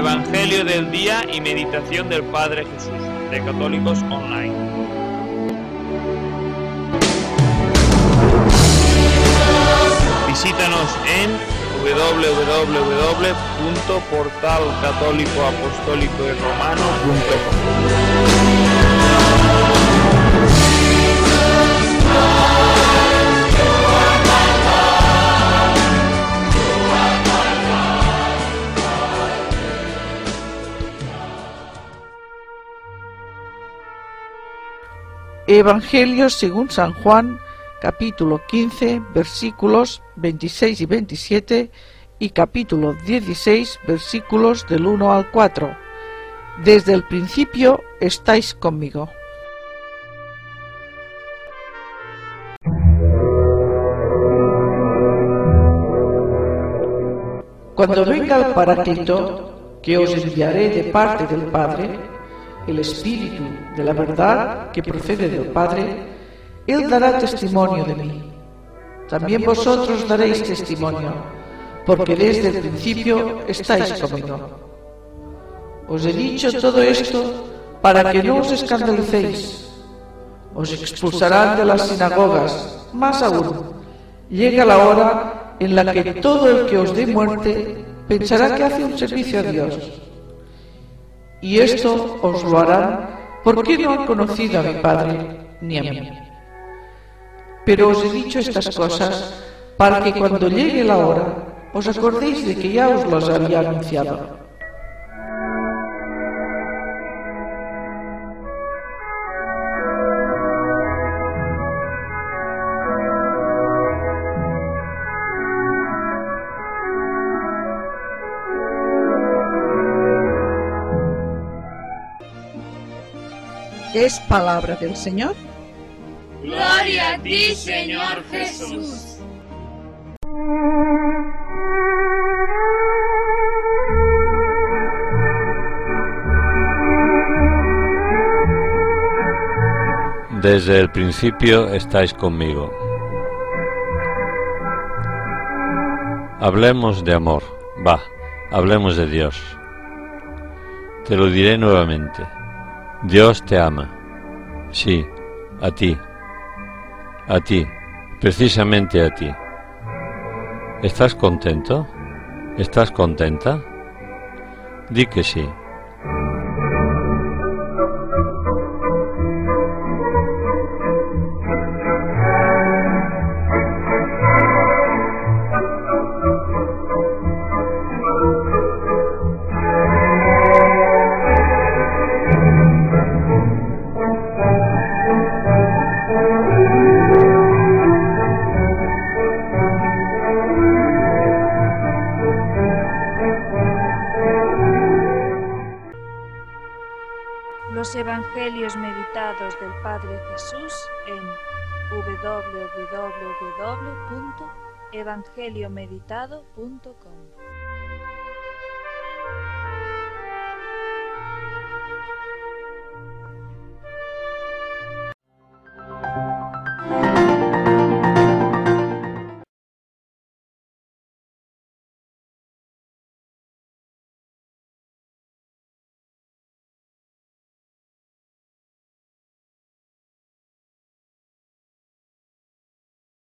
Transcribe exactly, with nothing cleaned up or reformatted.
Evangelio del día y meditación del Padre Jesús, de Católicos Online. Visítanos en doble u doble u doble u punto portal católico apostólico y romano punto com. Evangelio según San Juan, capítulo quince, versículos veintiséis y veintisiete, y capítulo dieciséis, versículos del uno al cuatro. Desde el principio estáis conmigo. Cuando venga el Paráclito, que os enviaré de parte del Padre, el Espíritu de la verdad que procede del Padre, Él dará testimonio de mí. También vosotros daréis testimonio, porque desde el principio estáis conmigo. Os he dicho todo esto para que no os escandalicéis. Os expulsarán de las sinagogas, más aún, llega la hora en la que todo el que os dé muerte pensará que hace un servicio a Dios. Y esto os lo harán porque no han conocido a mi Padre ni a mí. Pero os he dicho estas cosas para que cuando llegue la hora os acordéis de que ya os los había anunciado. Es palabra del Señor. Gloria a ti, Señor Jesús. Desde el principio estáis conmigo. Hablemos de amor, va, hablemos de Dios. Te lo diré nuevamente. Dios te ama. Sí, a ti. A ti, precisamente a ti. ¿Estás contento? ¿Estás contenta? Di que sí. Los Evangelios meditados del Padre Jesús en doble u doble u doble u punto evangelio meditado punto com.